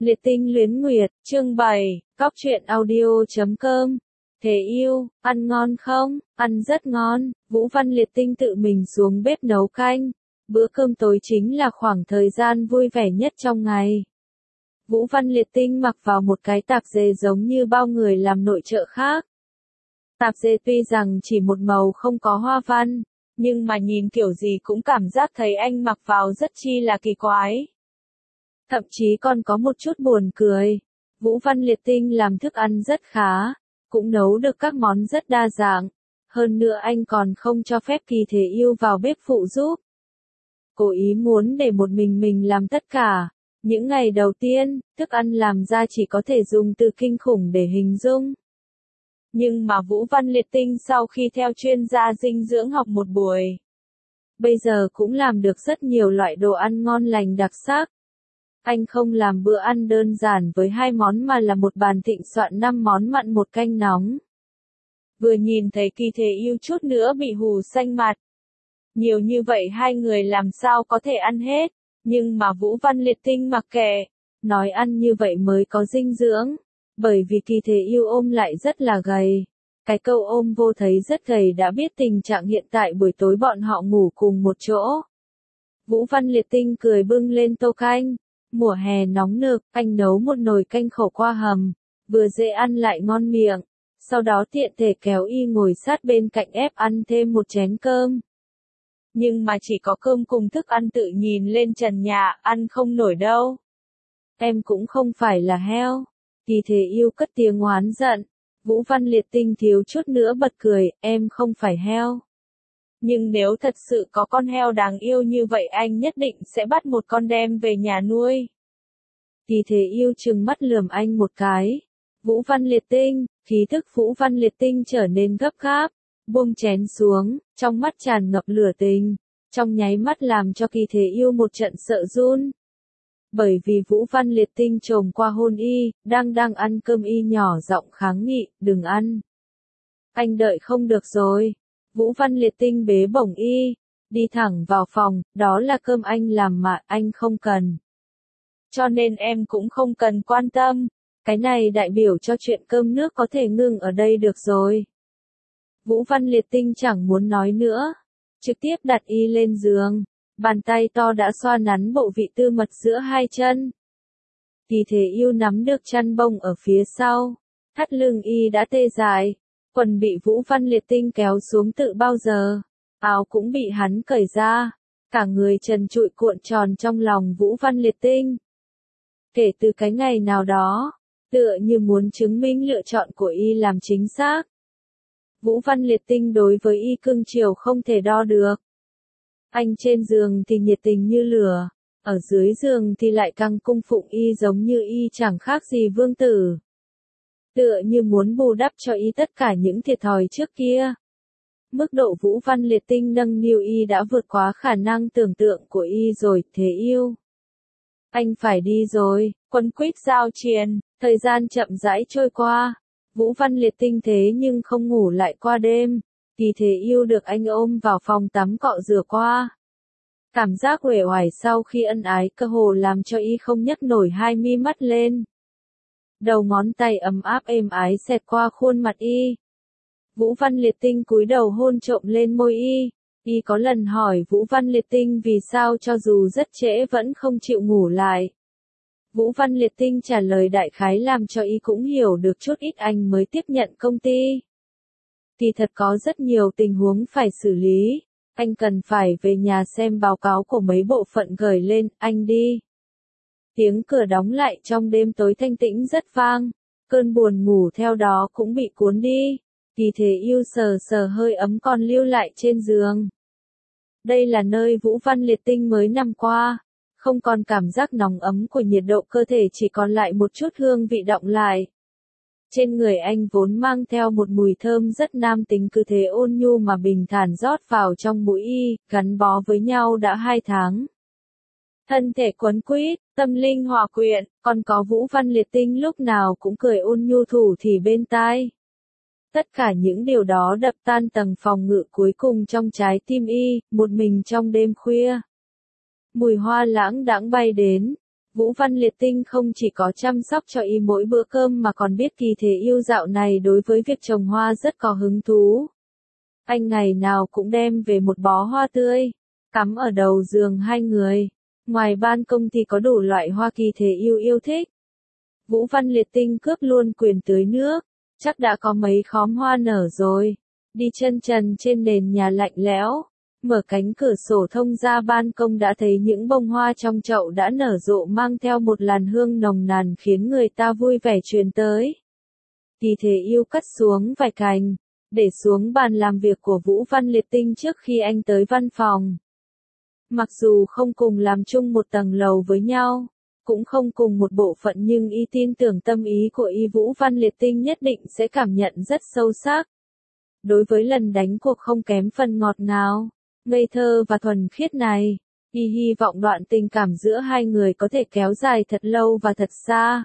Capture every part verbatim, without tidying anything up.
Liệt tinh luyến nguyệt, chương bảy, cóc truyện audio chấm com. Thế yêu, ăn ngon không? Ăn rất ngon. Vũ Văn Liệt Tinh tự mình xuống bếp nấu canh. Bữa cơm tối chính là khoảng thời gian vui vẻ nhất trong ngày. Vũ Văn Liệt Tinh mặc vào một cái tạp dề giống như bao người làm nội trợ khác. Tạp dề tuy rằng chỉ một màu không có hoa văn, nhưng mà nhìn kiểu gì cũng cảm giác thấy anh mặc vào rất chi là kỳ quái. Thậm chí còn có một chút buồn cười. Vũ Văn Liệt Tinh làm thức ăn rất khá, cũng nấu được các món rất đa dạng. Hơn nữa anh còn không cho phép Kỳ Thế Yêu vào bếp phụ giúp. Cố ý muốn để một mình mình làm tất cả. Những ngày đầu tiên, thức ăn làm ra chỉ có thể dùng từ kinh khủng để hình dung. Nhưng mà Vũ Văn Liệt Tinh sau khi theo chuyên gia dinh dưỡng học một buổi, bây giờ cũng làm được rất nhiều loại đồ ăn ngon lành đặc sắc. Anh không làm bữa ăn đơn giản với hai món mà là một bàn thịnh soạn năm món mặn một canh nóng. Vừa nhìn thấy Kỳ Thế Yêu chút nữa bị hù xanh mặt. Nhiều như vậy hai người làm sao có thể ăn hết, nhưng mà Vũ Văn Liệt Tinh mặc kệ, nói ăn như vậy mới có dinh dưỡng, bởi vì Kỳ Thế Yêu ôm lại rất là gầy. Cái câu ôm vô thấy rất gầy đã biết tình trạng hiện tại buổi tối bọn họ ngủ cùng một chỗ. Vũ Văn Liệt Tinh cười bưng lên tô canh. Mùa hè nóng nực, anh nấu một nồi canh khổ qua hầm, vừa dễ ăn lại ngon miệng. Sau đó tiện thể kéo y ngồi sát bên cạnh ép ăn thêm một chén cơm. Nhưng mà chỉ có cơm cùng thức ăn tự nhìn lên trần nhà, ăn không nổi đâu. Em cũng không phải là heo. Kỳ Thế Yêu cất tiếng oán giận. Vũ Văn Liệt Tinh thiếu chút nữa bật cười, em không phải heo. Nhưng nếu thật sự có con heo đáng yêu như vậy anh nhất định sẽ bắt một con đem về nhà nuôi. Kỳ Thế Yêu trừng mắt lườm anh một cái. Vũ Văn Liệt Tinh, khí thức Vũ Văn Liệt Tinh trở nên gấp gáp, buông chén xuống, trong mắt tràn ngập lửa tình, trong nháy mắt làm cho Kỳ Thế Yêu một trận sợ run. Bởi vì Vũ Văn Liệt Tinh trồm qua hôn y, đang đang ăn cơm y nhỏ giọng kháng nghị, đừng ăn. Anh đợi không được rồi. Vũ Văn Liệt Tinh bế bổng y, đi thẳng vào phòng, đó là cơm anh làm mà, anh không cần. Cho nên em cũng không cần quan tâm, cái này đại biểu cho chuyện cơm nước có thể ngừng ở đây được rồi. Vũ Văn Liệt Tinh chẳng muốn nói nữa, trực tiếp đặt y lên giường, bàn tay to đã xoa nắn bộ vị tư mật giữa hai chân. Kỳ Thế Yêu nắm được chăn bông ở phía sau, thắt lưng y đã tê dại. Quần bị Vũ Văn Liệt Tinh kéo xuống tự bao giờ, áo cũng bị hắn cởi ra, cả người trần trụi cuộn tròn trong lòng Vũ Văn Liệt Tinh. Kể từ cái ngày nào đó, tựa như muốn chứng minh lựa chọn của y làm chính xác. Vũ Văn Liệt Tinh đối với y cưng chiều không thể đo được. Anh trên giường thì nhiệt tình như lửa, ở dưới giường thì lại căng cung phụng y giống như y chẳng khác gì vương tử. Tựa như muốn bù đắp cho y tất cả những thiệt thòi trước kia. Mức độ Vũ Văn Liệt Tinh nâng niu y đã vượt quá khả năng tưởng tượng của y rồi, Thế Yêu. Anh phải đi rồi, quấn quýt giao triền, thời gian chậm rãi trôi qua. Vũ Văn Liệt Tinh thế nhưng không ngủ lại qua đêm. Kỳ Thế Yêu được anh ôm vào phòng tắm cọ rửa qua. Cảm giác uể oải sau khi ân ái cơ hồ làm cho y không nhấc nổi hai mi mắt lên. Đầu ngón tay ấm áp êm ái xẹt qua khuôn mặt y. Vũ Văn Liệt Tinh cúi đầu hôn trộm lên môi y. Y có lần hỏi Vũ Văn Liệt Tinh vì sao cho dù rất trễ vẫn không chịu ngủ lại. Vũ Văn Liệt Tinh trả lời đại khái làm cho y cũng hiểu được chút ít anh mới tiếp nhận công ty. Thì thật có rất nhiều tình huống phải xử lý. Anh cần phải về nhà xem báo cáo của mấy bộ phận gửi lên, anh đi. Tiếng cửa đóng lại trong đêm tối thanh tĩnh rất vang, cơn buồn ngủ theo đó cũng bị cuốn đi. Kỳ Thế Yêu sờ sờ hơi ấm còn lưu lại trên giường. Đây là nơi Vũ Văn Liệt Tinh mới nằm qua, không còn cảm giác nóng ấm của nhiệt độ cơ thể, chỉ còn lại một chút hương vị đọng lại. Trên người anh vốn mang theo một mùi thơm rất nam tính, cứ thế ôn nhu mà bình thản rót vào trong mũi y, gắn bó với nhau đã hai tháng. Thân thể quấn quýt, tâm linh hòa quyện, còn có Vũ Văn Liệt Tinh lúc nào cũng cười ôn nhu thủ thì bên tai. Tất cả những điều đó đập tan tầng phòng ngự cuối cùng trong trái tim y, một mình trong đêm khuya. Mùi hoa lãng đãng bay đến, Vũ Văn Liệt Tinh không chỉ có chăm sóc cho y mỗi bữa cơm mà còn biết Kỳ Thế Yêu dạo này đối với việc trồng hoa rất có hứng thú. Anh ngày nào cũng đem về một bó hoa tươi, cắm ở đầu giường hai người. Ngoài ban công thì có đủ loại hoa Kỳ Thế Yêu yêu thích. Vũ Văn Liệt Tinh cướp luôn quyền tưới nước, chắc đã có mấy khóm hoa nở rồi. Đi chân trần trên nền nhà lạnh lẽo, mở cánh cửa sổ thông ra ban công đã thấy những bông hoa trong chậu đã nở rộ mang theo một làn hương nồng nàn khiến người ta vui vẻ truyền tới. Kỳ Thế Yêu cắt xuống vài cành, để xuống bàn làm việc của Vũ Văn Liệt Tinh trước khi anh tới văn phòng. Mặc dù không cùng làm chung một tầng lầu với nhau, cũng không cùng một bộ phận nhưng y tin tưởng tâm ý của y Vũ Văn Liệt Tinh nhất định sẽ cảm nhận rất sâu sắc. Đối với lần đánh cuộc không kém phần ngọt ngào, ngây thơ và thuần khiết này, y hy vọng đoạn tình cảm giữa hai người có thể kéo dài thật lâu và thật xa.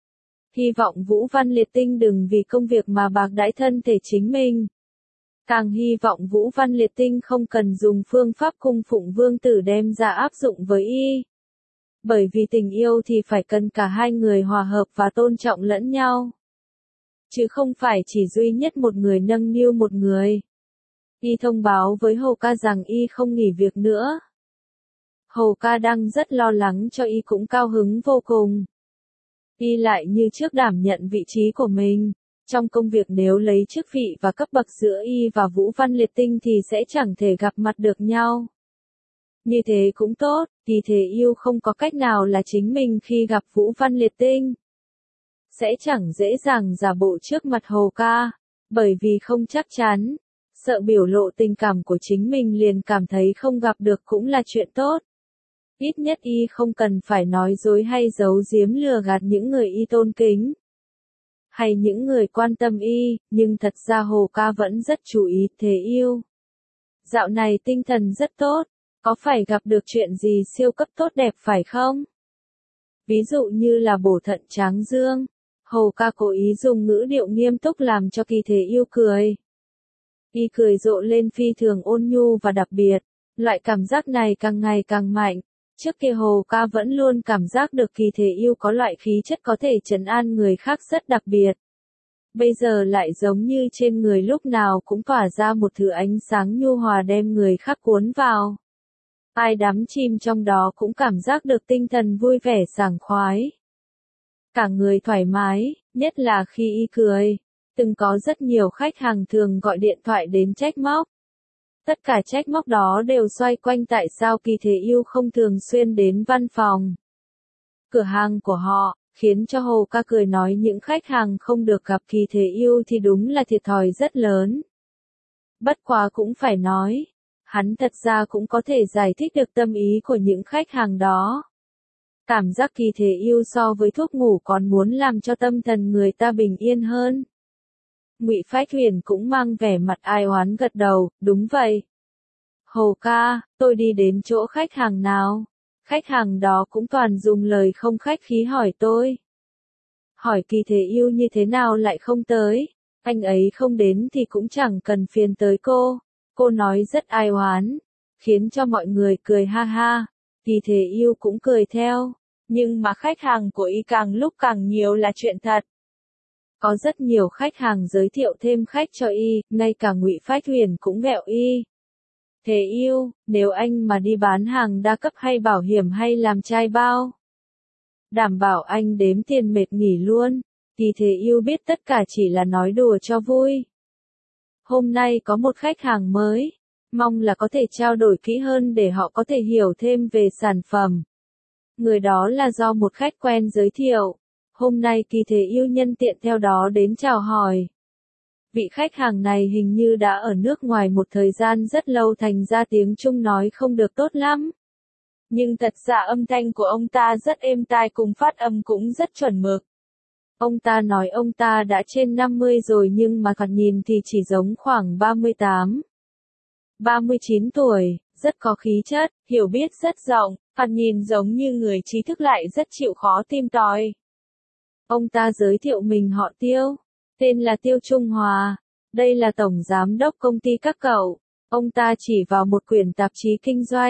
Hy vọng Vũ Văn Liệt Tinh đừng vì công việc mà bạc đãi thân thể chính mình. Càng hy vọng Vũ Văn Liệt Tinh không cần dùng phương pháp cung phụng vương tử đem ra áp dụng với y. Bởi vì tình yêu thì phải cần cả hai người hòa hợp và tôn trọng lẫn nhau. Chứ không phải chỉ duy nhất một người nâng niu một người. Y thông báo với Hồ Ca rằng y không nghỉ việc nữa. Hồ Ca đang rất lo lắng cho y cũng cao hứng vô cùng. Y lại như trước đảm nhận vị trí của mình. Trong công việc nếu lấy chức vị và cấp bậc giữa y và Vũ Văn Liệt Tinh thì sẽ chẳng thể gặp mặt được nhau. Như thế cũng tốt, Kỳ Thế Yêu không có cách nào là chính mình khi gặp Vũ Văn Liệt Tinh. Sẽ chẳng dễ dàng giả bộ trước mặt Hồ Ca, bởi vì không chắc chắn, sợ biểu lộ tình cảm của chính mình liền cảm thấy không gặp được cũng là chuyện tốt. Ít nhất y không cần phải nói dối hay giấu giếm lừa gạt những người y tôn kính. Hay những người quan tâm y, nhưng thật ra Hồ Ca vẫn rất chú ý Thế Yêu. Dạo này tinh thần rất tốt, có phải gặp được chuyện gì siêu cấp tốt đẹp phải không? Ví dụ như là bổ thận tráng dương, Hồ Ca cố ý dùng ngữ điệu nghiêm túc làm cho Kỳ Thế Yêu cười. Y cười rộ lên phi thường ôn nhu và đặc biệt, loại cảm giác này càng ngày càng mạnh. Trước kia Hồ Ca vẫn luôn cảm giác được Kỳ Thế Yêu có loại khí chất có thể trấn an người khác rất đặc biệt. Bây giờ lại giống như trên người lúc nào cũng tỏa ra một thứ ánh sáng nhu hòa đem người khác cuốn vào. Ai đắm chìm trong đó cũng cảm giác được tinh thần vui vẻ sảng khoái. Cả người thoải mái, nhất là khi y cười. Từng có rất nhiều khách hàng thường gọi điện thoại đến trách móc. Tất cả trách móc đó đều xoay quanh tại sao Kỳ Thế Yêu không thường xuyên đến văn phòng, cửa hàng của họ, khiến cho Hồ Ca cười nói những khách hàng không được gặp Kỳ Thế Yêu thì đúng là thiệt thòi rất lớn. Bất quá cũng phải nói, hắn thật ra cũng có thể giải thích được tâm ý của những khách hàng đó. Cảm giác Kỳ Thế Yêu so với thuốc ngủ còn muốn làm cho tâm thần người ta bình yên hơn. Ngụy Phách Huyền cũng mang vẻ mặt ai oán gật đầu, đúng vậy. Hồ Ca, tôi đi đến chỗ khách hàng nào? Khách hàng đó cũng toàn dùng lời không khách khí hỏi tôi. Hỏi Kỳ Thế Yêu như thế nào lại không tới? Anh ấy không đến thì cũng chẳng cần phiền tới cô. Cô nói rất ai oán, khiến cho mọi người cười ha ha. Kỳ Thế Yêu cũng cười theo, nhưng mà khách hàng của y càng lúc càng nhiều là chuyện thật. Có rất nhiều khách hàng giới thiệu thêm khách cho y, ngay cả Ngụy Phách Huyền cũng ghẹo y. Thế Yêu, nếu anh mà đi bán hàng đa cấp hay bảo hiểm hay làm trai bao, đảm bảo anh đếm tiền mệt nghỉ luôn. Kỳ Thế Yêu biết tất cả chỉ là nói đùa cho vui. Hôm nay có một khách hàng mới, mong là có thể trao đổi kỹ hơn để họ có thể hiểu thêm về sản phẩm. Người đó là do một khách quen giới thiệu. Hôm nay Kỳ Thế Yêu nhân tiện theo đó đến chào hỏi. Vị khách hàng này hình như đã ở nước ngoài một thời gian rất lâu thành ra tiếng Trung nói không được tốt lắm. Nhưng thật ra âm thanh của ông ta rất êm tai cùng phát âm cũng rất chuẩn mực. Ông ta nói ông ta đã trên năm mươi rồi nhưng mà thoạt nhìn thì chỉ giống khoảng ba mươi tám, ba mươi chín tuổi, rất có khí chất, hiểu biết rất rộng, thoạt nhìn giống như người trí thức lại rất chịu khó tìm tòi. Ông ta giới thiệu mình họ Tiêu, tên là Tiêu Trung Hòa, đây là tổng giám đốc công ty các cậu. Ông ta chỉ vào một quyển tạp chí kinh doanh,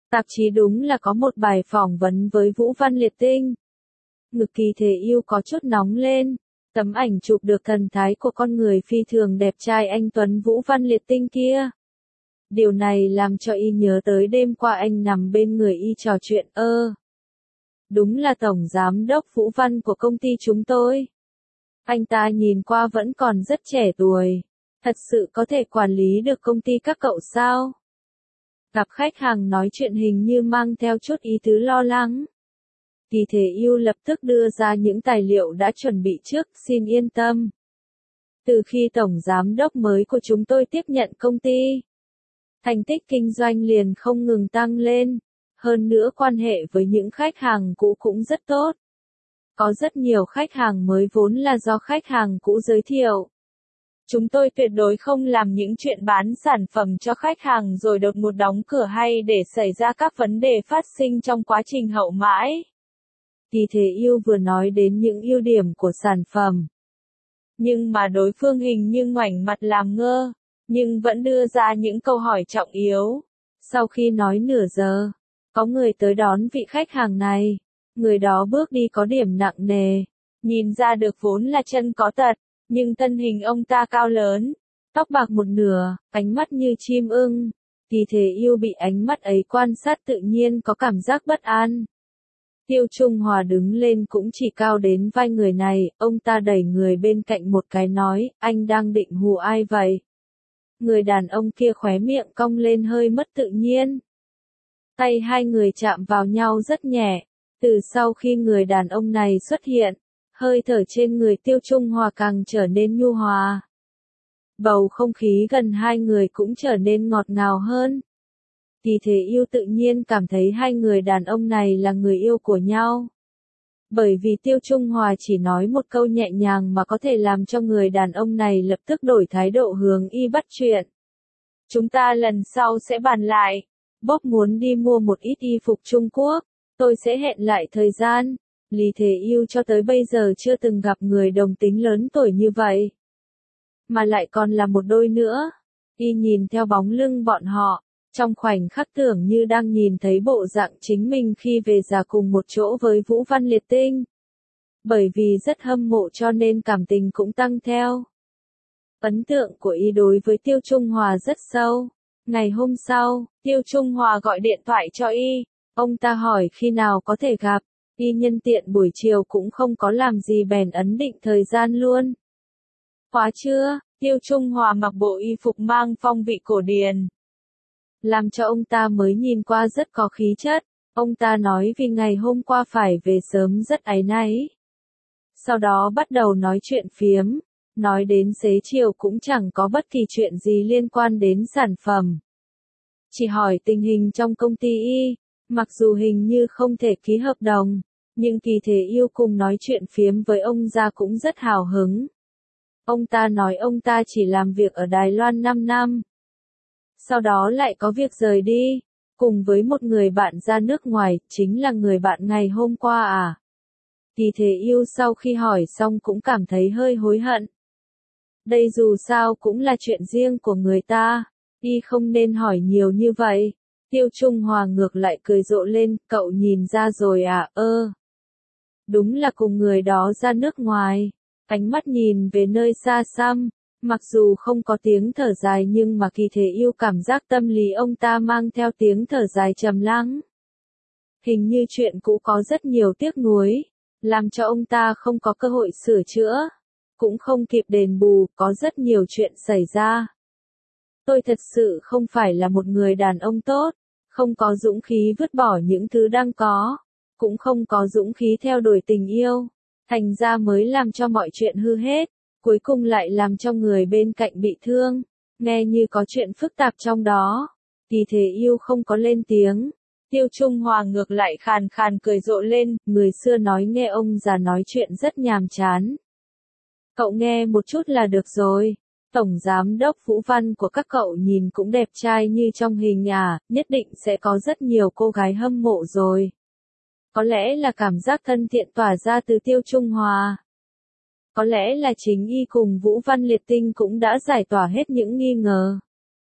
Tạp chí đúng là có một bài phỏng vấn với Vũ Văn Liệt Tinh. Ngực Kỳ Thể Yêu có chút nóng lên. Tấm ảnh chụp được thần thái của con người phi thường đẹp trai anh tuấn Vũ Văn Liệt Tinh kia. Điều này làm cho y nhớ tới đêm qua anh nằm bên người y trò chuyện ơ. Đúng là tổng giám đốc Vũ Văn của công ty chúng tôi. Anh ta nhìn qua vẫn còn rất trẻ tuổi. Thật sự có thể quản lý được công ty các cậu sao? Gặp khách hàng nói chuyện hình như mang theo chút ý tứ lo lắng. Kỳ Thể Yêu lập tức đưa ra những tài liệu đã chuẩn bị trước, xin yên tâm. Từ khi tổng giám đốc mới của chúng tôi tiếp nhận công ty, thành tích kinh doanh liền không ngừng tăng lên, hơn nữa quan hệ với những khách hàng cũ cũng rất tốt. Có rất nhiều khách hàng mới vốn là do khách hàng cũ giới thiệu. Chúng tôi tuyệt đối không làm những chuyện bán sản phẩm cho khách hàng rồi đột ngột đóng cửa hay để xảy ra các vấn đề phát sinh trong quá trình hậu mãi. Kỳ Thể Yêu vừa nói đến những ưu điểm của sản phẩm. Nhưng mà đối phương hình như ngoảnh mặt làm ngơ, nhưng vẫn đưa ra những câu hỏi trọng yếu. Sau khi nói nửa giờ, có người tới đón vị khách hàng này. Người đó bước đi có điểm nặng nề, nhìn ra được vốn là chân có tật, nhưng thân hình ông ta cao lớn, tóc bạc một nửa, ánh mắt như chim ưng. Kỳ Thể Yêu bị ánh mắt ấy quan sát tự nhiên có cảm giác bất an. Tiêu Trung Hòa đứng lên cũng chỉ cao đến vai người này, ông ta đẩy người bên cạnh một cái nói, anh đang định hù ai vậy? Người đàn ông kia khóe miệng cong lên hơi mất tự nhiên. Tay hai người chạm vào nhau rất nhẹ. Từ sau khi người đàn ông này xuất hiện, hơi thở trên người Tiêu Trung Hòa càng trở nên nhu hòa. Bầu không khí gần hai người cũng trở nên ngọt ngào hơn. Kỳ Thể Yêu tự nhiên cảm thấy hai người đàn ông này là người yêu của nhau. Bởi vì Tiêu Trung Hòa chỉ nói một câu nhẹ nhàng mà có thể làm cho người đàn ông này lập tức đổi thái độ hướng y bắt chuyện. Chúng ta lần sau sẽ bàn lại. Bốp muốn đi mua một ít y phục Trung Quốc. Tôi sẽ hẹn lại thời gian. Lý Thể Yêu cho tới bây giờ chưa từng gặp người đồng tính lớn tuổi như vậy. Mà lại còn là một đôi nữa. Y nhìn theo bóng lưng bọn họ, trong khoảnh khắc tưởng như đang nhìn thấy bộ dạng chính mình khi về già cùng một chỗ với Vũ Văn Liệt Tinh. Bởi vì rất hâm mộ cho nên cảm tình cũng tăng theo. Ấn tượng của y đối với Tiêu Trung Hòa rất sâu. Ngày hôm sau, Tiêu Trung Hòa gọi điện thoại cho y. Ông ta hỏi khi nào có thể gặp, y nhân tiện buổi chiều cũng không có làm gì bèn ấn định thời gian luôn. Khóa trưa, Tiêu Trung Hòa mặc bộ y phục mang phong vị cổ điển. Làm cho ông ta mới nhìn qua rất có khí chất, ông ta nói vì ngày hôm qua phải về sớm rất áy náy. Sau đó bắt đầu nói chuyện phiếm, nói đến xế chiều cũng chẳng có bất kỳ chuyện gì liên quan đến sản phẩm. Chỉ hỏi tình hình trong công ty y. Mặc dù hình như không thể ký hợp đồng, nhưng Kỳ Thể Yêu cùng nói chuyện phiếm với ông già cũng rất hào hứng. Ông ta nói ông ta chỉ làm việc ở Đài Loan năm năm. Sau đó lại có việc rời đi, cùng với một người bạn ra nước ngoài, chính là người bạn ngày hôm qua à. Kỳ Thể Yêu sau khi hỏi xong cũng cảm thấy hơi hối hận. Đây dù sao cũng là chuyện riêng của người ta, y không nên hỏi nhiều như vậy. Tiêu Trung Hòa ngược lại cười rộ lên, cậu nhìn ra rồi à, ơ. Đúng là cùng người đó ra nước ngoài. Ánh mắt nhìn về nơi xa xăm, mặc dù không có tiếng thở dài nhưng mà Kỳ Thể Yêu cảm giác tâm lý ông ta mang theo tiếng thở dài trầm lắng. Hình như chuyện cũ có rất nhiều tiếc nuối, làm cho ông ta không có cơ hội sửa chữa, cũng không kịp đền bù, có rất nhiều chuyện xảy ra. Tôi thật sự không phải là một người đàn ông tốt, không có dũng khí vứt bỏ những thứ đang có, cũng không có dũng khí theo đuổi tình yêu, thành ra mới làm cho mọi chuyện hư hết, cuối cùng lại làm cho người bên cạnh bị thương, nghe như có chuyện phức tạp trong đó. Kỳ Thể Yêu không có lên tiếng, Tiêu Trung Hòa ngược lại khàn khàn cười rộ lên, người xưa nói nghe ông già nói chuyện rất nhàm chán. Cậu nghe một chút là được rồi. Tổng giám đốc Vũ Văn của các cậu nhìn cũng đẹp trai như trong hình à, nhất định sẽ có rất nhiều cô gái hâm mộ rồi. Có lẽ là cảm giác thân thiện tỏa ra từ Tiêu Trung Hòa. Có lẽ là chính y cùng Vũ Văn Liệt Tinh cũng đã giải tỏa hết những nghi ngờ.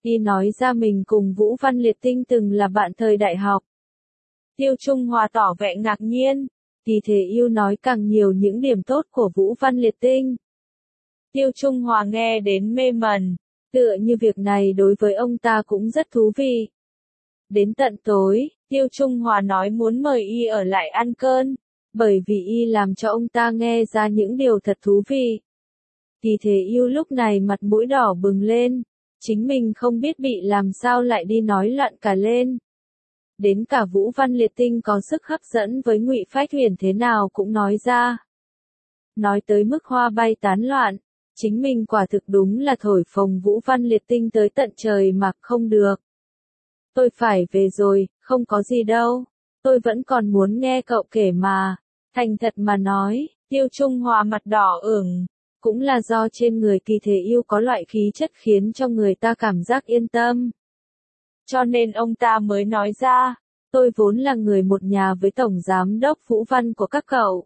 Y nói ra mình cùng Vũ Văn Liệt Tinh từng là bạn thời đại học. Tiêu Trung Hòa tỏ vẻ ngạc nhiên. Kỳ Thế Yêu nói càng nhiều những điểm tốt của Vũ Văn Liệt Tinh. Tiêu Trung Hòa nghe đến mê mẩn, tựa như việc này đối với ông ta cũng rất thú vị. Đến tận tối, Tiêu Trung Hòa nói muốn mời Y ở lại ăn cơm, bởi vì Y làm cho ông ta nghe ra những điều thật thú vị. Kỳ Thế Yêu lúc này mặt mũi đỏ bừng lên, chính mình không biết bị làm sao lại đi nói loạn cả lên. Đến cả Vũ Văn Liệt Tinh có sức hấp dẫn với Ngụy Phách Huyền thế nào cũng nói ra. Nói tới mức hoa bay tán loạn, chính mình quả thực đúng là thổi phồng Vũ Văn Liệt Tinh tới tận trời mà không được. Tôi phải về rồi, không có gì đâu. Tôi vẫn còn muốn nghe cậu kể mà. Thành thật mà nói, Tiêu Trung Hòa mặt đỏ ửng. Cũng là do trên người Kỳ Thế Yêu có loại khí chất khiến cho người ta cảm giác yên tâm. Cho nên ông ta mới nói ra, tôi vốn là người một nhà với Tổng Giám đốc Vũ Văn của các cậu.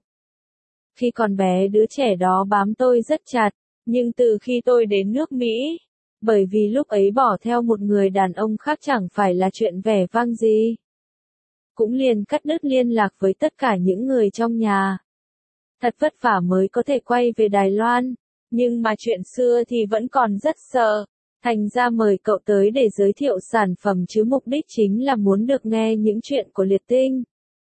Khi còn bé đứa trẻ đó bám tôi rất chặt, nhưng từ khi tôi đến nước Mỹ, bởi vì lúc ấy bỏ theo một người đàn ông khác chẳng phải là chuyện vẻ vang gì. Cũng liền cắt đứt liên lạc với tất cả những người trong nhà. Thật vất vả mới có thể quay về Đài Loan, nhưng mà chuyện xưa thì vẫn còn rất sợ. Thành ra mời cậu tới để giới thiệu sản phẩm chứ mục đích chính là muốn được nghe những chuyện của Liệt Tinh.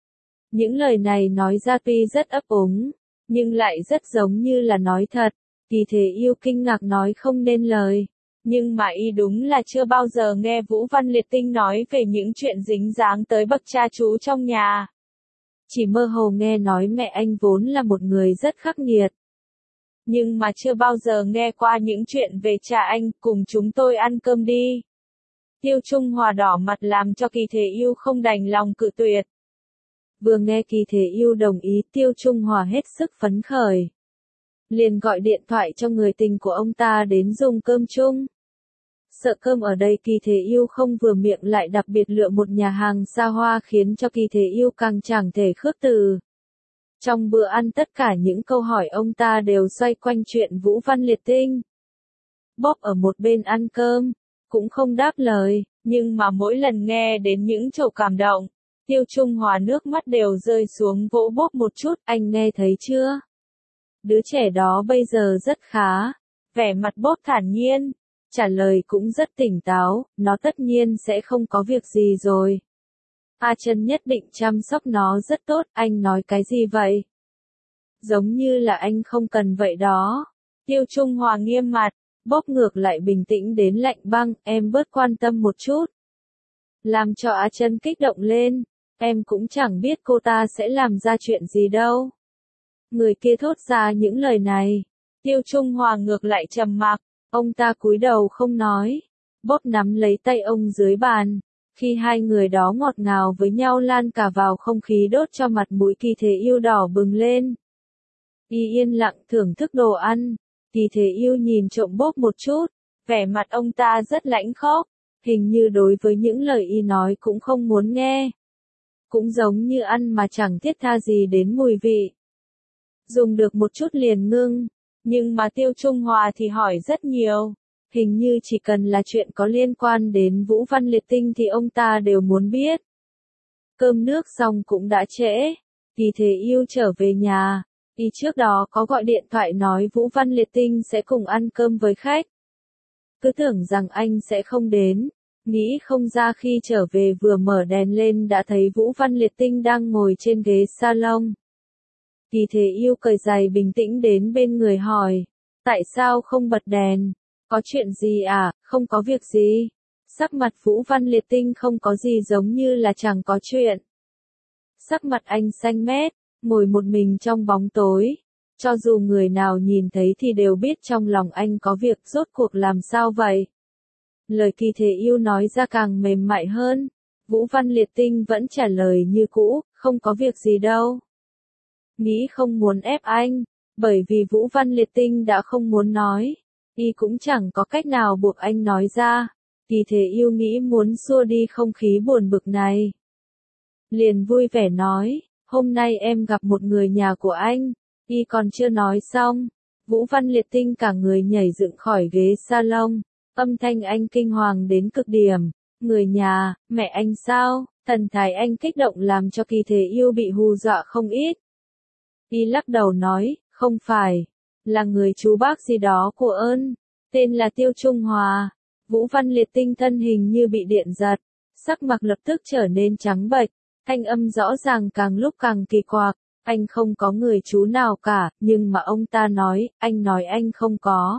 Những lời này nói ra tuy rất ấp úng, nhưng lại rất giống như là nói thật. Kỳ Thế Yêu kinh ngạc nói không nên lời. Nhưng mà Y đúng là chưa bao giờ nghe Vũ Văn Liệt Tinh nói về những chuyện dính dáng tới bậc cha chú trong nhà. Chỉ mơ hồ nghe nói mẹ anh vốn là một người rất khắc nghiệt. Nhưng mà chưa bao giờ nghe qua những chuyện về cha anh, cùng chúng tôi ăn cơm đi. Tiêu Trung Hòa đỏ mặt làm cho Kỳ Thế Yêu không đành lòng cự tuyệt. Vừa nghe Kỳ Thế Yêu đồng ý, Tiêu Trung Hòa hết sức phấn khởi. Liền gọi điện thoại cho người tình của ông ta đến dùng cơm chung. Sợ cơm ở đây Kỳ Thế Yêu không vừa miệng lại đặc biệt lựa một nhà hàng xa hoa khiến cho Kỳ Thế Yêu càng chẳng thể khước từ. Trong bữa ăn tất cả những câu hỏi ông ta đều xoay quanh chuyện Vũ Văn Liệt Tinh. Bóp ở một bên ăn cơm, cũng không đáp lời, nhưng mà mỗi lần nghe đến những câu cảm động, Tiêu Trung Hòa nước mắt đều rơi xuống vỗ Bóp một chút, anh nghe thấy chưa? Đứa trẻ đó bây giờ rất khá, vẻ mặt Bóp thản nhiên, trả lời cũng rất tỉnh táo, nó tất nhiên sẽ không có việc gì rồi. A Chân nhất định chăm sóc nó rất tốt, anh nói cái gì vậy? Giống như là anh không cần vậy đó. Tiêu Trung Hòa nghiêm mặt, Bóp ngược lại bình tĩnh đến lạnh băng, em bớt quan tâm một chút. Làm cho A Chân kích động lên, em cũng chẳng biết cô ta sẽ làm ra chuyện gì đâu. Người kia thốt ra những lời này, Tiêu Trung Hòa ngược lại trầm mặc, ông ta cúi đầu không nói. Bóp nắm lấy tay ông dưới bàn. Khi hai người đó ngọt ngào với nhau lan cả vào không khí đốt cho mặt mũi Kỳ Thế Yêu đỏ bừng lên. Y yên lặng thưởng thức đồ ăn. Kỳ Thế Yêu nhìn trộm Bóp một chút, vẻ mặt ông ta rất lãnh khốc, hình như đối với những lời Y nói cũng không muốn nghe. Cũng giống như ăn mà chẳng thiết tha gì đến mùi vị. Dùng được một chút liền ngưng, nhưng mà Tiêu Trung Hòa thì hỏi rất nhiều. Hình như chỉ cần là chuyện có liên quan đến Vũ Văn Liệt Tinh thì ông ta đều muốn biết. Cơm nước xong cũng đã trễ. Kỳ Thế Yêu trở về nhà. Y trước đó có gọi điện thoại nói Vũ Văn Liệt Tinh sẽ cùng ăn cơm với khách. Cứ tưởng rằng anh sẽ không đến. Nghĩ không ra khi trở về vừa mở đèn lên đã thấy Vũ Văn Liệt Tinh đang ngồi trên ghế salon. Kỳ Thế Yêu cởi giày bình tĩnh đến bên người hỏi. Tại sao không bật đèn? Có chuyện gì à? Không có việc gì. Sắc mặt Vũ Văn Liệt Tinh không có gì giống như là chẳng có chuyện. Sắc mặt anh xanh mét, ngồi một mình trong bóng tối. Cho dù người nào nhìn thấy thì đều biết trong lòng anh có việc, rốt cuộc làm sao vậy? Lời Kỳ Thế Yêu nói ra càng mềm mại hơn. Vũ Văn Liệt Tinh vẫn trả lời như cũ, không có việc gì đâu. Nghĩ không muốn ép anh, bởi vì Vũ Văn Liệt Tinh đã không muốn nói. Y cũng chẳng có cách nào buộc anh nói ra. Kỳ Thế Yêu nghĩ muốn xua đi không khí buồn bực này. Liền vui vẻ nói, hôm nay em gặp một người nhà của anh. Y còn chưa nói xong, Vũ Văn Liệt Tinh cả người nhảy dựng khỏi ghế salon, Âm thanh anh kinh hoàng đến cực điểm. Người nhà, mẹ anh sao? Thần thái anh kích động làm cho Kỳ Thế Yêu bị hù dọa không ít. Y lắc đầu nói, không phải, là người chú bác gì đó của ơn, tên là Tiêu Trung Hòa. Vũ Văn Liệt Tinh thân hình như bị điện giật, sắc mặt lập tức trở nên trắng bệch, thanh âm rõ ràng càng lúc càng kỳ quặc, anh không có người chú nào cả, nhưng mà ông ta nói, anh nói anh không có.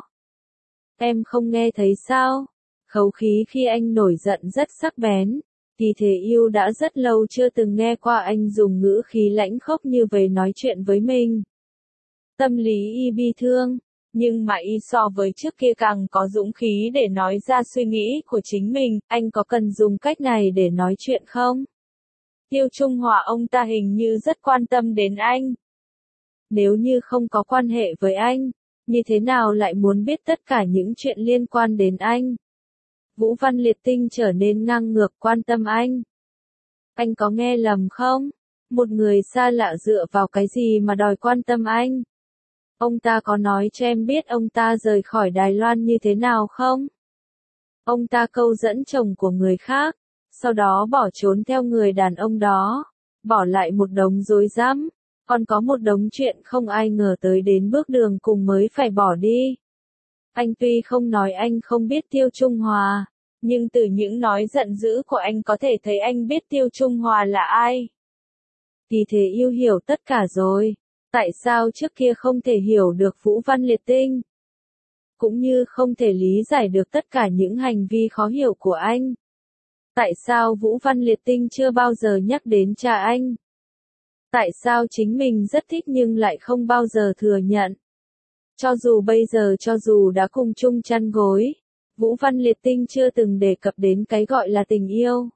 Em không nghe thấy sao? Khẩu khí khi anh nổi giận rất sắc bén. Kỳ Thế Yêu đã rất lâu chưa từng nghe qua anh dùng ngữ khí lãnh khốc như vậy nói chuyện với mình. Tâm lý y bi thương, nhưng mà y so với trước kia càng có dũng khí để nói ra suy nghĩ của chính mình, anh có cần dùng cách này để nói chuyện không? Tiêu Trung Hòa ông ta hình như rất quan tâm đến anh. Nếu như không có quan hệ với anh, như thế nào lại muốn biết tất cả những chuyện liên quan đến anh? Vũ Văn Liệt Tinh trở nên ngang ngược quan tâm anh. Anh có nghe lầm không? Một người xa lạ dựa vào cái gì mà đòi quan tâm anh? Ông ta có nói cho em biết ông ta rời khỏi Đài Loan như thế nào không? Ông ta câu dẫn chồng của người khác, sau đó bỏ trốn theo người đàn ông đó, bỏ lại một đống rối rắm, còn có một đống chuyện không ai ngờ tới đến bước đường cùng mới phải bỏ đi. Anh tuy không nói anh không biết Tiêu Trung Hòa, nhưng từ những nói giận dữ của anh có thể thấy anh biết Tiêu Trung Hòa là ai. Kỳ Thế Yêu hiểu tất cả rồi. Tại sao trước kia không thể hiểu được Vũ Văn Liệt Tinh? Cũng như không thể lý giải được tất cả những hành vi khó hiểu của anh. Tại sao Vũ Văn Liệt Tinh chưa bao giờ nhắc đến cha anh? Tại sao chính mình rất thích nhưng lại không bao giờ thừa nhận? Cho dù bây giờ cho dù đã cùng chung chăn gối, Vũ Văn Liệt Tinh chưa từng đề cập đến cái gọi là tình yêu.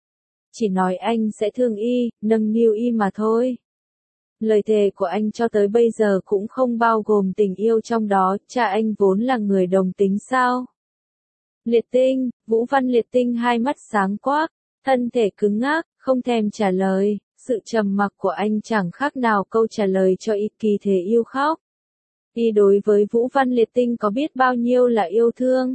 Chỉ nói anh sẽ thương y, nâng niu y mà thôi. Lời thề của anh cho tới bây giờ cũng không bao gồm tình yêu trong đó, cha anh vốn là người đồng tính sao? Liệt Tinh, Vũ Văn Liệt Tinh hai mắt sáng quắc, thân thể cứng ngắc, không thèm trả lời, sự trầm mặc của anh chẳng khác nào câu trả lời cho y. Kỳ Thế Yêu khóc. Y đối với Vũ Văn Liệt Tinh có biết bao nhiêu là yêu thương.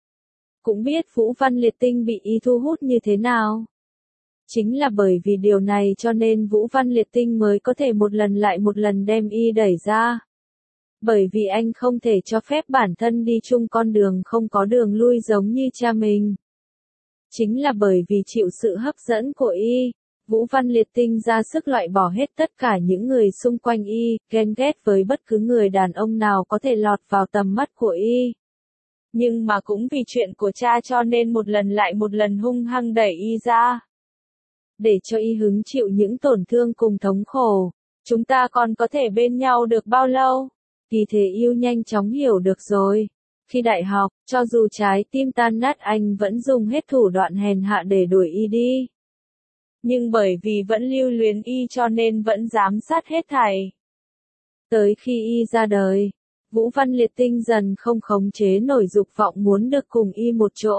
Cũng biết Vũ Văn Liệt Tinh bị y thu hút như thế nào. Chính là bởi vì điều này cho nên Vũ Văn Liệt Tinh mới có thể một lần lại một lần đem y đẩy ra. Bởi vì anh không thể cho phép bản thân đi chung con đường không có đường lui giống như cha mình. Chính là bởi vì chịu sự hấp dẫn của y, Vũ Văn Liệt Tinh ra sức loại bỏ hết tất cả những người xung quanh y, ghen ghét với bất cứ người đàn ông nào có thể lọt vào tầm mắt của y. Nhưng mà cũng vì chuyện của cha cho nên một lần lại một lần hung hăng đẩy y ra. Để cho y hứng chịu những tổn thương cùng thống khổ. Chúng ta còn có thể bên nhau được bao lâu? Kỳ Thế Yêu nhanh chóng hiểu được rồi. Khi đại học, cho dù trái tim tan nát anh vẫn dùng hết thủ đoạn hèn hạ để đuổi y đi. Nhưng bởi vì vẫn lưu luyến y cho nên vẫn giám sát hết thảy. Tới khi y ra đời, Vũ Văn Liệt Tinh dần không khống chế nổi dục vọng muốn được cùng y một chỗ.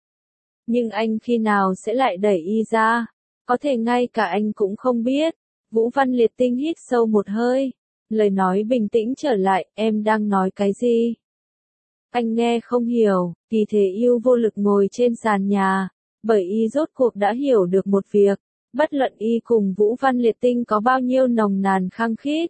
Nhưng anh khi nào sẽ lại đẩy y ra? Có thể ngay cả anh cũng không biết. Vũ Văn Liệt Tinh hít sâu một hơi. Lời nói bình tĩnh trở lại, em đang nói cái gì? Anh nghe không hiểu. Kỳ Thế Yêu vô lực ngồi trên sàn nhà. Bởi y rốt cuộc đã hiểu được một việc. Bất luận y cùng Vũ Văn Liệt Tinh có bao nhiêu nồng nàn khăng khít,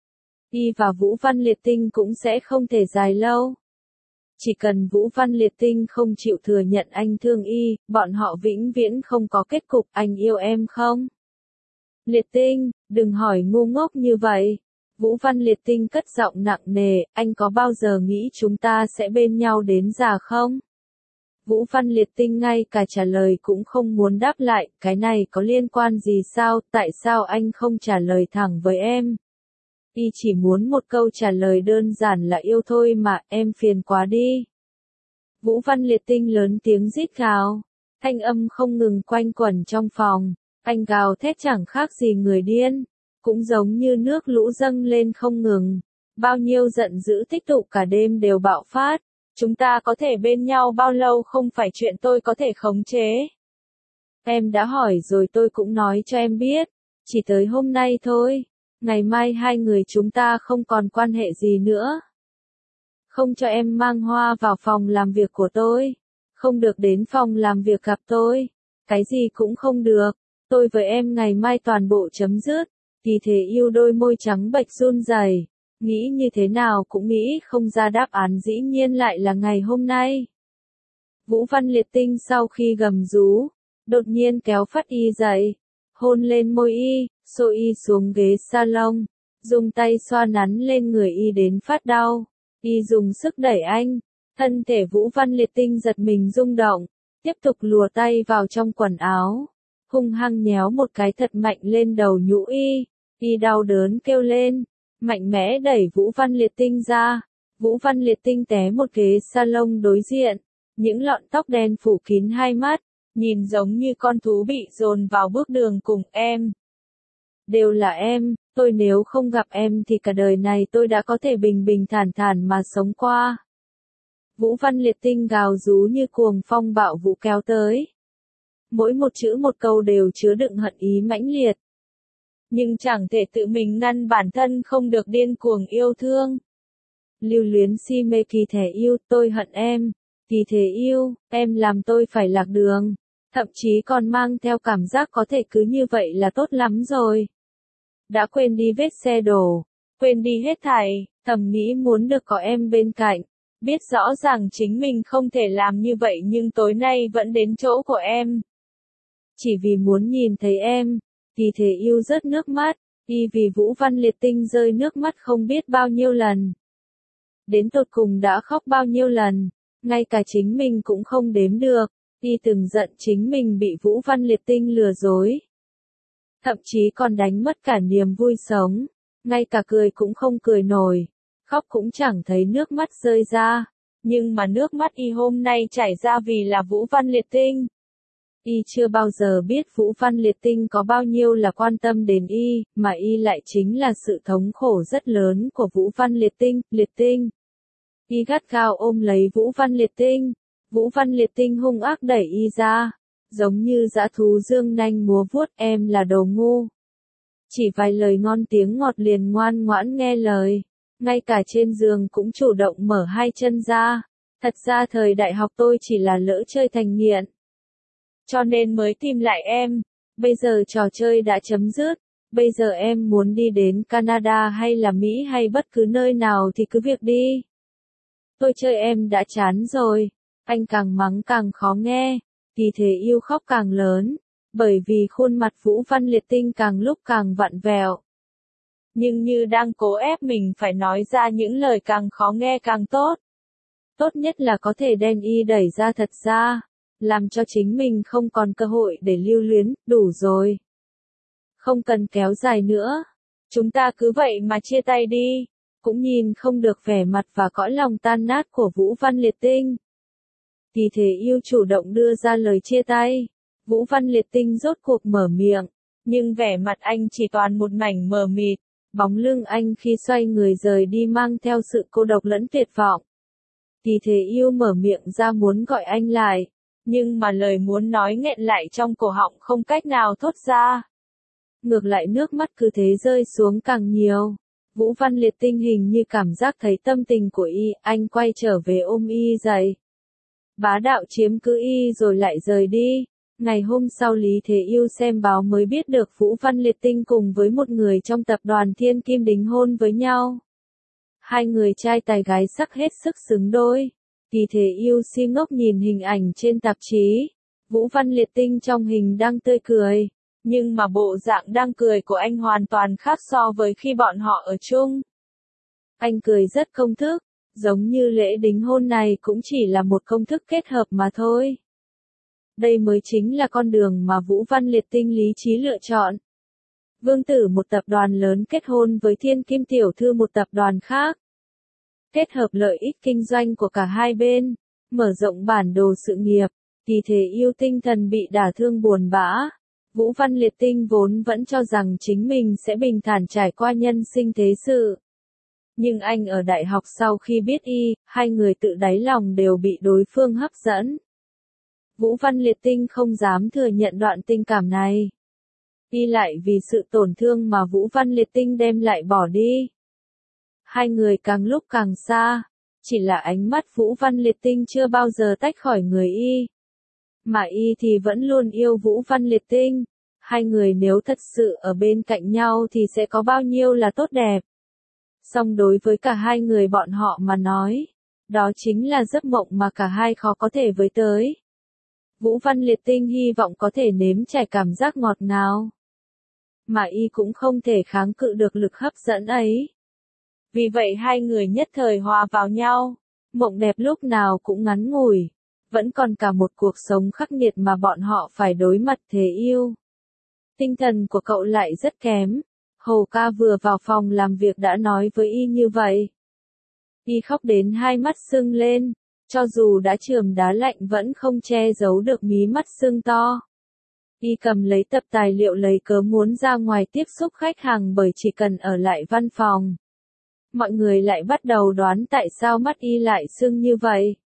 y và Vũ Văn Liệt Tinh cũng sẽ không thể dài lâu. Chỉ cần Vũ Văn Liệt Tinh không chịu thừa nhận anh thương y, bọn họ vĩnh viễn không có kết cục. Anh yêu em không? Liệt Tinh, đừng hỏi ngu ngốc như vậy. Vũ Văn Liệt Tinh cất giọng nặng nề, anh có bao giờ nghĩ chúng ta sẽ bên nhau đến già không? Vũ Văn Liệt Tinh ngay cả trả lời cũng không muốn đáp lại, cái này có liên quan gì sao, tại sao anh không trả lời thẳng với em? Y chỉ muốn một câu trả lời đơn giản là yêu thôi mà, em phiền quá đi. Vũ Văn Liệt Tinh lớn tiếng rít gào, thanh âm không ngừng quanh quẩn trong phòng, anh gào thét chẳng khác gì người điên, cũng giống như nước lũ dâng lên không ngừng, bao nhiêu giận dữ tích tụ cả đêm đều bạo phát. Chúng ta có thể bên nhau bao lâu không phải chuyện tôi có thể khống chế. Em đã hỏi rồi tôi cũng nói cho em biết, chỉ tới hôm nay thôi, ngày mai hai người chúng ta không còn quan hệ gì nữa. Không cho em mang hoa vào phòng làm việc của tôi. Không được đến phòng làm việc gặp tôi. Cái gì cũng không được. Tôi với em ngày mai toàn bộ chấm dứt. Kỳ Thế Yêu đôi môi trắng bệch run rẩy, nghĩ như thế nào cũng nghĩ không ra đáp án, dĩ nhiên lại là ngày hôm nay. Vũ Văn Liệt Tinh sau khi gầm rú, đột nhiên kéo Phát Y dậy, hôn lên môi y, xô y xuống ghế salon, dùng tay xoa nắn lên người y đến phát đau. Y dùng sức đẩy anh, thân thể Vũ Văn Liệt Tinh giật mình rung động, tiếp tục lùa tay vào trong quần áo, hung hăng nhéo một cái thật mạnh lên đầu nhũ y. Y đau đớn kêu lên, mạnh mẽ đẩy Vũ Văn Liệt Tinh ra. Vũ Văn Liệt Tinh té một ghế salon đối diện, những lọn tóc đen phủ kín hai mắt, nhìn giống như con thú bị dồn vào bước đường cùng. Em, đều là em, tôi nếu không gặp em thì cả đời này tôi đã có thể bình bình thản thản mà sống qua. Vũ Văn Liệt Tinh gào rú như cuồng phong bạo vũ kéo tới. Mỗi một chữ một câu đều chứa đựng hận ý mãnh liệt. Nhưng chẳng thể tự mình ngăn bản thân không được điên cuồng yêu thương. Lưu luyến si mê Kỳ Thế Yêu, tôi hận em. Kỳ Thế Yêu, em làm tôi phải lạc đường. Thậm chí còn mang theo cảm giác có thể cứ như vậy là tốt lắm rồi. Đã quên đi vết xe đổ, quên đi hết thảy, thầm nghĩ muốn được có em bên cạnh. Biết rõ ràng chính mình không thể làm như vậy nhưng tối nay vẫn đến chỗ của em. Chỉ vì muốn nhìn thấy em. Kỳ Thế Yêu rớt nước mắt, y vì Vũ Văn Liệt Tinh rơi nước mắt không biết bao nhiêu lần. Đến tột cùng đã khóc bao nhiêu lần, ngay cả chính mình cũng không đếm được, y từng giận chính mình bị Vũ Văn Liệt Tinh lừa dối. Thậm chí còn đánh mất cả niềm vui sống, ngay cả cười cũng không cười nổi, khóc cũng chẳng thấy nước mắt rơi ra, nhưng mà nước mắt y hôm nay chảy ra vì là Vũ Văn Liệt Tinh. Y chưa bao giờ biết Vũ Văn Liệt Tinh có bao nhiêu là quan tâm đến y, mà y lại chính là sự thống khổ rất lớn của Vũ Văn Liệt Tinh. Liệt Tinh. Y gắt gao ôm lấy Vũ Văn Liệt Tinh. Vũ Văn Liệt Tinh hung ác đẩy y ra, giống như dã thú dương nanh múa vuốt. Em là đồ ngu. Chỉ vài lời ngon tiếng ngọt liền ngoan ngoãn nghe lời, ngay cả trên giường cũng chủ động mở hai chân ra. Thật ra thời đại học tôi chỉ là lỡ chơi thành nghiện, cho nên mới tìm lại em. Bây giờ trò chơi đã chấm dứt. Bây giờ em muốn đi đến Canada hay là Mỹ hay bất cứ nơi nào thì cứ việc đi. Tôi chơi em đã chán rồi. Anh càng mắng càng khó nghe. Kỳ Thế Yêu khóc càng lớn, bởi vì khuôn mặt Vũ Văn Liệt Tinh càng lúc càng vặn vẹo. Nhưng như đang cố ép mình phải nói ra những lời càng khó nghe càng tốt. Tốt nhất là có thể đem y đẩy ra thật ra, làm cho chính mình không còn cơ hội để lưu luyến. Đủ rồi. Không cần kéo dài nữa. Chúng ta cứ vậy mà chia tay đi. Cũng nhìn không được vẻ mặt và cõi lòng tan nát của Vũ Văn Liệt Tinh. Kỳ Thế Yêu chủ động đưa ra lời chia tay. Vũ Văn Liệt Tinh rốt cuộc mở miệng, nhưng vẻ mặt anh chỉ toàn một mảnh mờ mịt. Bóng lưng anh khi xoay người rời đi mang theo sự cô độc lẫn tuyệt vọng. Kỳ Thế Yêu mở miệng ra muốn gọi anh lại, nhưng mà lời muốn nói nghẹn lại trong cổ họng không cách nào thốt ra. Ngược lại nước mắt cứ thế rơi xuống càng nhiều. Vũ Văn Liệt Tinh hình như cảm giác thấy tâm tình của y, anh quay trở về ôm y dậy. Bá đạo chiếm cứ y rồi lại rời đi. Ngày hôm sau Lý Thế Yêu xem báo mới biết được Vũ Văn Liệt Tinh cùng với một người trong tập đoàn Thiên Kim đính hôn với nhau. Hai người trai tài gái sắc hết sức xứng đôi. Kỳ Thế Yêu si ngốc nhìn hình ảnh trên tạp chí. Vũ Văn Liệt Tinh trong hình đang tươi cười, nhưng mà bộ dạng đang cười của anh hoàn toàn khác so với khi bọn họ ở chung. Anh cười rất công thức, giống như lễ đính hôn này cũng chỉ là một công thức kết hợp mà thôi. Đây mới chính là con đường mà Vũ Văn Liệt Tinh lý trí lựa chọn. Vương tử một tập đoàn lớn kết hôn với Thiên Kim tiểu thư một tập đoàn khác. Kết hợp lợi ích kinh doanh của cả hai bên, mở rộng bản đồ sự nghiệp. Kỳ Thế Yêu tinh thần bị đả thương buồn bã. Vũ Văn Liệt Tinh vốn vẫn cho rằng chính mình sẽ bình thản trải qua nhân sinh thế sự. Nhưng anh ở đại học sau khi biết y, hai người tự đáy lòng đều bị đối phương hấp dẫn. Vũ Văn Liệt Tinh không dám thừa nhận đoạn tình cảm này. Y lại vì sự tổn thương mà Vũ Văn Liệt Tinh đem lại bỏ đi. Hai người càng lúc càng xa. Chỉ là ánh mắt Vũ Văn Liệt Tinh chưa bao giờ tách khỏi người y. Mà y thì vẫn luôn yêu Vũ Văn Liệt Tinh. Hai người nếu thật sự ở bên cạnh nhau thì sẽ có bao nhiêu là tốt đẹp. Song đối với cả hai người bọn họ mà nói, đó chính là giấc mộng mà cả hai khó có thể với tới. Vũ Văn Liệt Tinh hy vọng có thể nếm trải cảm giác ngọt ngào. Mà y cũng không thể kháng cự được lực hấp dẫn ấy. Vì vậy hai người nhất thời hòa vào nhau. Mộng đẹp lúc nào cũng ngắn ngủi. Vẫn còn cả một cuộc sống khắc nghiệt mà bọn họ phải đối mặt thề yêu. Tinh thần của cậu lại rất kém. Hồ ca vừa vào phòng làm việc đã nói với y như vậy. Y khóc đến hai mắt sưng lên. Cho dù đã chườm đá lạnh vẫn không che giấu được mí mắt sưng to. Y cầm lấy tập tài liệu lấy cớ muốn ra ngoài tiếp xúc khách hàng bởi chỉ cần ở lại văn phòng. Mọi người lại bắt đầu đoán tại sao mắt y lại sưng như vậy.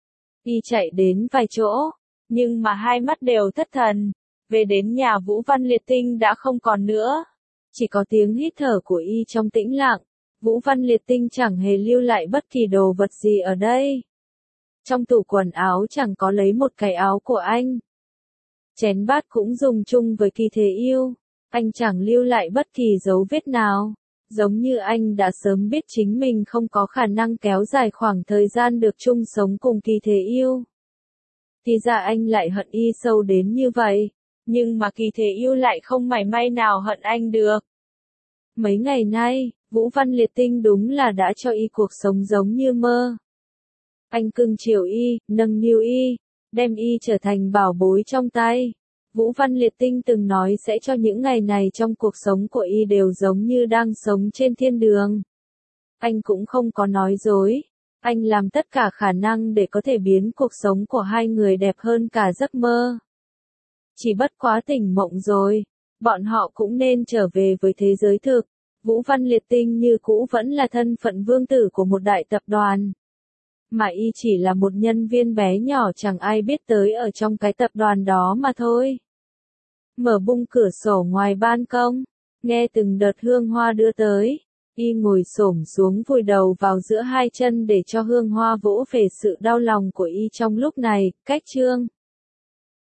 Y chạy đến vài chỗ, nhưng mà hai mắt đều thất thần. Về đến nhà Vũ Văn Liệt Tinh đã không còn nữa. Chỉ có tiếng hít thở của y trong tĩnh lặng. Vũ Văn Liệt Tinh chẳng hề lưu lại bất kỳ đồ vật gì ở đây. Trong tủ quần áo chẳng có lấy một cái áo của anh. Chén bát cũng dùng chung với Kỳ Thế Yêu. Anh chẳng lưu lại bất kỳ dấu vết nào. Giống như anh đã sớm biết chính mình không có khả năng kéo dài khoảng thời gian được chung sống cùng Kỳ Thế Yêu. Thì ra anh lại hận y sâu đến như vậy. Nhưng mà Kỳ Thế Yêu lại không mảy may nào hận anh được. Mấy ngày nay, Vũ Văn Liệt Tinh đúng là đã cho y cuộc sống giống như mơ. Anh cưng chiều y, nâng niu y, đem y trở thành bảo bối trong tay. Vũ Văn Liệt Tinh từng nói sẽ cho những ngày này trong cuộc sống của y đều giống như đang sống trên thiên đường. Anh cũng không có nói dối. Anh làm tất cả khả năng để có thể biến cuộc sống của hai người đẹp hơn cả giấc mơ. Chỉ bất quá tỉnh mộng rồi. Bọn họ cũng nên trở về với thế giới thực. Vũ Văn Liệt Tinh như cũ vẫn là thân phận vương tử của một đại tập đoàn. Mà y chỉ là một nhân viên bé nhỏ chẳng ai biết tới ở trong cái tập đoàn đó mà thôi. Mở bung cửa sổ ngoài ban công, nghe từng đợt hương hoa đưa tới, y ngồi xổm xuống vùi đầu vào giữa hai chân để cho hương hoa vỗ về sự đau lòng của y trong lúc này. Cách chương